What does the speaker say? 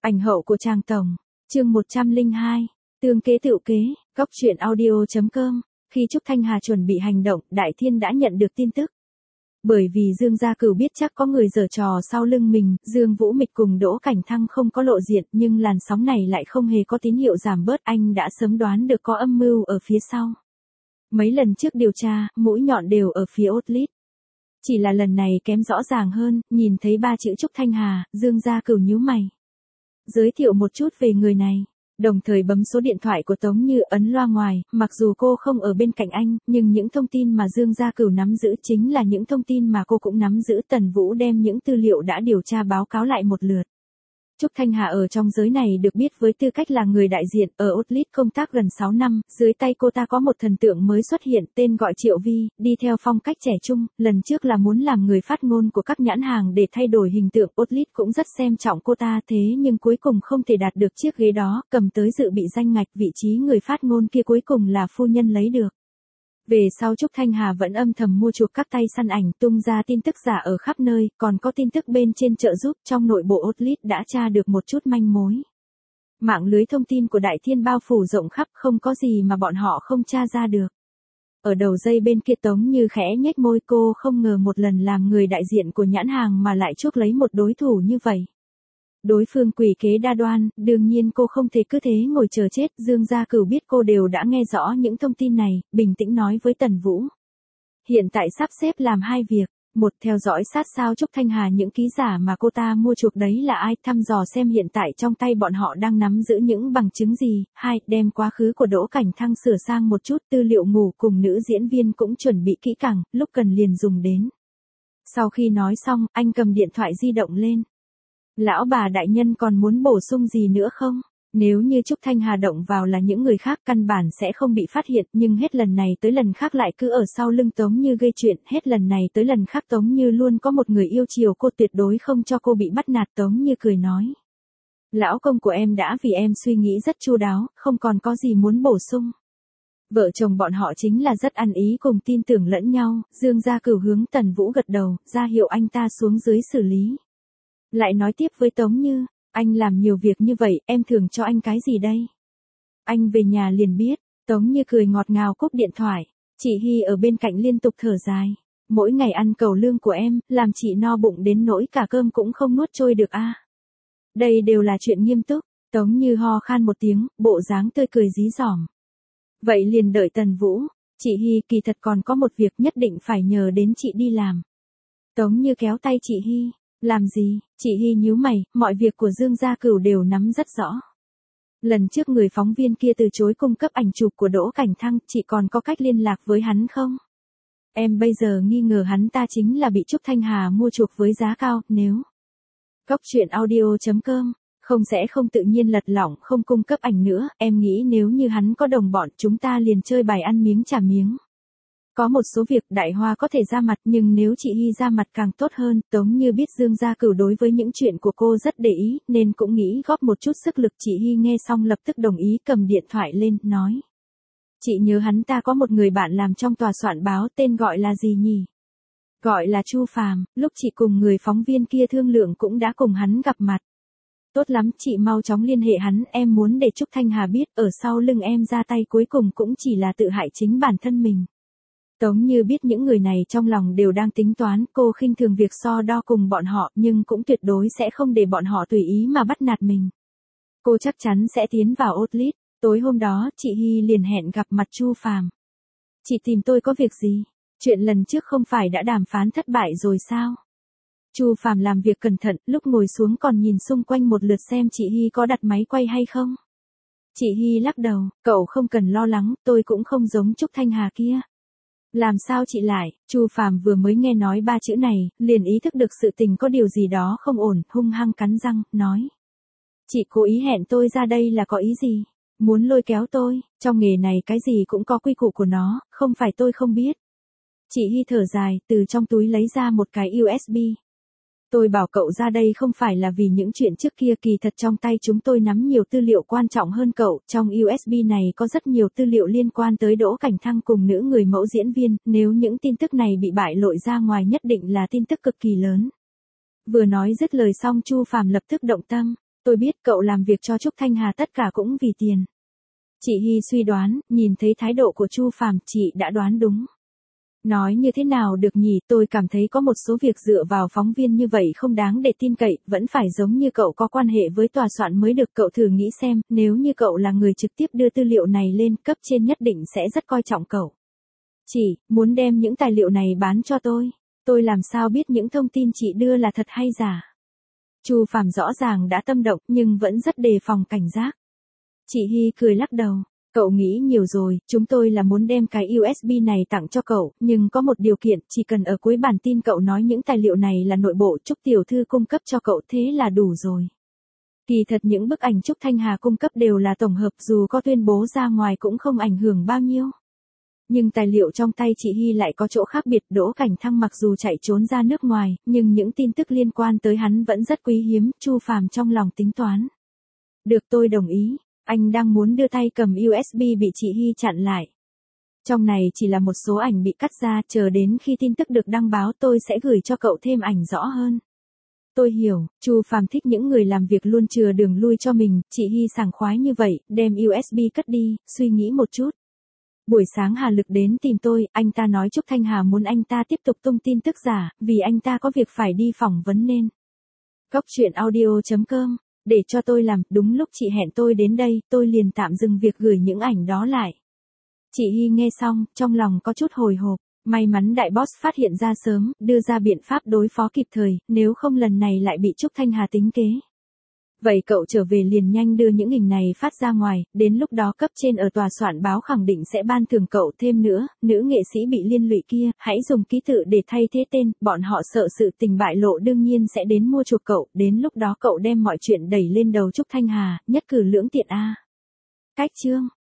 Ảnh hậu của Trang Tổng. Chương 102. Tương kế tựu kế. Góc truyện audio.com. Khi Trúc Thanh Hà chuẩn bị hành động, Đại Thiên đã nhận được tin tức. Bởi vì Dương Gia Cửu biết chắc có người giở trò sau lưng mình, Dương Vũ Mịch cùng Đỗ Cảnh Thăng không có lộ diện, nhưng làn sóng này lại không hề có tín hiệu giảm bớt, anh đã sớm đoán được có âm mưu ở phía sau. Mấy lần trước điều tra, mũi nhọn đều ở phía Otlit. Chỉ là lần này kém rõ ràng hơn, nhìn thấy ba chữ Trúc Thanh Hà, Dương Gia Cửu nhíu mày. Giới thiệu một chút về người này, đồng thời bấm số điện thoại của Tống Như ấn loa ngoài, mặc dù cô không ở bên cạnh anh, nhưng những thông tin mà Dương Gia Cửu nắm giữ chính là những thông tin mà cô cũng nắm giữ. Tần Vũ đem những tư liệu đã điều tra báo cáo lại một lượt. Trúc Thanh Hà ở trong giới này được biết với tư cách là người đại diện, ở Otlit công tác gần 6 năm, dưới tay cô ta có một thần tượng mới xuất hiện, tên gọi Triệu Vi, đi theo phong cách trẻ trung, lần trước là muốn làm người phát ngôn của các nhãn hàng để thay đổi hình tượng. Otlit cũng rất xem trọng cô ta, thế nhưng cuối cùng không thể đạt được chiếc ghế đó, cầm tới dự bị danh ngạch, vị trí người phát ngôn kia cuối cùng là phu nhân lấy được. Về sau Trúc Thanh Hà vẫn âm thầm mua chuộc các tay săn ảnh, tung ra tin tức giả ở khắp nơi, còn có tin tức bên trên trợ giúp, trong nội bộ Otlit đã tra được một chút manh mối. Mạng lưới thông tin của Đại Thiên bao phủ rộng khắp, không có gì mà bọn họ không tra ra được. Ở đầu dây bên kia Tống Như khẽ nhếch môi, cô không ngờ một lần làm người đại diện của nhãn hàng mà lại chuốc lấy một đối thủ như vậy. Đối phương quỷ kế đa đoan, đương nhiên cô không thể cứ thế ngồi chờ chết. Dương Gia Cửu biết cô đều đã nghe rõ những thông tin này, bình tĩnh nói với Tần Vũ. Hiện tại sắp xếp làm hai việc. Một, theo dõi sát sao Trúc Thanh Hà, những ký giả mà cô ta mua chuộc đấy là ai, thăm dò xem hiện tại trong tay bọn họ đang nắm giữ những bằng chứng gì. Hai, đem quá khứ của Đỗ Cảnh Thăng sửa sang một chút, tư liệu ngủ cùng nữ diễn viên cũng chuẩn bị kỹ càng, lúc cần liền dùng đến. Sau khi nói xong, anh cầm điện thoại di động lên. Lão bà đại nhân còn muốn bổ sung gì nữa không? Nếu như Trúc Thanh Hà động vào là những người khác căn bản sẽ không bị phát hiện, nhưng hết lần này tới lần khác lại cứ ở sau lưng Tống Như gây chuyện, hết lần này tới lần khác Tống Như luôn có một người yêu chiều cô, tuyệt đối không cho cô bị bắt nạt. Tống Như cười nói. Lão công của em đã vì em suy nghĩ rất chu đáo, không còn có gì muốn bổ sung. Vợ chồng bọn họ chính là rất ăn ý cùng tin tưởng lẫn nhau. Dương Gia Cửu hướng Tần Vũ gật đầu, ra hiệu anh ta xuống dưới xử lý. Lại nói tiếp với Tống Như, anh làm nhiều việc như vậy, em thường cho anh cái gì đây? Anh về nhà liền biết. Tống Như cười ngọt ngào cúp điện thoại. Chị Hy ở bên cạnh liên tục thở dài. Mỗi ngày ăn cẩu lương của em, làm chị no bụng đến nỗi cả cơm cũng không nuốt trôi được a. Đây đều là chuyện nghiêm túc. Tống Như ho khan một tiếng, bộ dáng tươi cười dí dỏm. Vậy liền đợi Tần Vũ. Chị Hy, kỳ thật còn có một việc nhất định phải nhờ đến chị đi làm. Tống Như kéo tay chị Hy. Làm gì? Chị Hy nhíu mày, mọi việc của Dương Gia Cửu đều nắm rất rõ. Lần trước người phóng viên kia từ chối cung cấp ảnh chụp của Đỗ Cảnh Thăng, chị còn có cách liên lạc với hắn không? Em bây giờ nghi ngờ hắn ta chính là bị Trúc Thanh Hà mua chuộc với giá cao, nếu... Góc truyện audio.com, không tự nhiên lật lỏng không cung cấp ảnh nữa, em nghĩ nếu như hắn có đồng bọn chúng ta liền chơi bài ăn miếng trả miếng. Có một số việc Đại Hoa có thể ra mặt, nhưng nếu chị Hy ra mặt càng tốt hơn. Tống Như biết Dương Gia Cửu đối với những chuyện của cô rất để ý, nên cũng nghĩ góp một chút sức lực. Chị Hy nghe xong lập tức đồng ý, cầm điện thoại lên, nói. Chị nhớ hắn ta có một người bạn làm trong tòa soạn báo, tên gọi là gì nhỉ? Gọi là Chu Phàm, lúc chị cùng người phóng viên kia thương lượng cũng đã cùng hắn gặp mặt. Tốt lắm, chị mau chóng liên hệ hắn, em muốn để Trúc Thanh Hà biết, ở sau lưng em ra tay cuối cùng cũng chỉ là tự hại chính bản thân mình. Tống Như biết những người này trong lòng đều đang tính toán, cô khinh thường việc so đo cùng bọn họ, nhưng cũng tuyệt đối sẽ không để bọn họ tùy ý mà bắt nạt mình. Cô chắc chắn sẽ tiến vào Otlit. Tối hôm đó, chị Hy liền hẹn gặp mặt Chu Phàm. Chị tìm tôi có việc gì? Chuyện lần trước không phải đã đàm phán thất bại rồi sao? Chu Phàm làm việc cẩn thận, lúc ngồi xuống còn nhìn xung quanh một lượt xem chị Hy có đặt máy quay hay không. Chị Hy lắc đầu, cậu không cần lo lắng, tôi cũng không giống Trúc Thanh Hà kia. Làm sao chị lại? Chu Phàm vừa mới nghe nói ba chữ này, liền ý thức được sự tình có điều gì đó không ổn, hung hăng cắn răng, nói. Chị cố ý hẹn tôi ra đây là có ý gì? Muốn lôi kéo tôi, trong nghề này cái gì cũng có quy củ của nó, không phải tôi không biết. Chị Hy thở dài, từ trong túi lấy ra một cái USB. Tôi bảo cậu ra đây không phải là vì những chuyện trước kia, kỳ thật trong tay chúng tôi nắm nhiều tư liệu quan trọng hơn cậu, trong USB này có rất nhiều tư liệu liên quan tới Đỗ Cảnh Thăng cùng nữ người mẫu diễn viên, nếu những tin tức này bị bại lộ ra ngoài nhất định là tin tức cực kỳ lớn. Vừa nói dứt lời xong Chu Phàm lập tức động tâm, Tôi biết cậu làm việc cho Trúc Thanh Hà tất cả cũng vì tiền. Chị Hy suy đoán, nhìn thấy thái độ của Chu Phàm, chị đã đoán đúng. Nói như thế nào được nhỉ, tôi cảm thấy có một số việc dựa vào phóng viên như vậy không đáng để tin cậy, vẫn phải giống như cậu có quan hệ với tòa soạn mới được. Cậu thử nghĩ xem, nếu như cậu là người trực tiếp đưa tư liệu này lên, cấp trên nhất định sẽ rất coi trọng cậu. Chị, muốn đem những tài liệu này bán cho tôi làm sao biết những thông tin chị đưa là thật hay giả? Chu Phàm rõ ràng đã tâm động nhưng vẫn rất đề phòng cảnh giác. Chị Hy cười lắc đầu. Cậu nghĩ nhiều rồi, chúng tôi là muốn đem cái USB này tặng cho cậu, nhưng có một điều kiện, chỉ cần ở cuối bản tin cậu nói những tài liệu này là nội bộ Trúc tiểu thư cung cấp cho cậu, thế là đủ rồi. Kỳ thật những bức ảnh Trúc Thanh Hà cung cấp đều là tổng hợp, dù có tuyên bố ra ngoài cũng không ảnh hưởng bao nhiêu. Nhưng tài liệu trong tay chị Hy lại có chỗ khác biệt. Đỗ Cảnh Thăng mặc dù chạy trốn ra nước ngoài, nhưng những tin tức liên quan tới hắn vẫn rất quý hiếm. Chu Phàm trong lòng tính toán. Được, tôi đồng ý. Anh đang muốn đưa tay cầm USB bị chị Hy chặn lại. Trong này chỉ là một số ảnh bị cắt ra, chờ đến khi tin tức được đăng báo tôi sẽ gửi cho cậu thêm ảnh rõ hơn. Tôi hiểu, Chu Phàm thích những người làm việc luôn chừa đường lui cho mình. Chị Hy sảng khoái như vậy, đem USB cất đi, suy nghĩ một chút. Buổi sáng Hà Lực đến tìm tôi, anh ta nói Trúc Thanh Hà muốn anh ta tiếp tục tung tin tức giả, vì anh ta có việc phải đi phỏng vấn nên. Góc truyện audio.com, để cho tôi làm, đúng lúc chị hẹn tôi đến đây, tôi liền tạm dừng việc gửi những ảnh đó lại. Chị Hy nghe xong, trong lòng có chút hồi hộp, may mắn đại boss phát hiện ra sớm, đưa ra biện pháp đối phó kịp thời, nếu không lần này lại bị Trúc Thanh Hà tính kế. Vậy cậu trở về liền nhanh đưa những hình này phát ra ngoài, đến lúc đó cấp trên ở tòa soạn báo khẳng định sẽ ban thưởng cậu. Thêm nữa, nữ nghệ sĩ bị liên lụy kia, hãy dùng ký tự để thay thế tên, bọn họ sợ sự tình bại lộ đương nhiên sẽ đến mua chuộc cậu, đến lúc đó cậu đem mọi chuyện đẩy lên đầu Trúc Thanh Hà, nhất cử lưỡng tiện a. Cách chương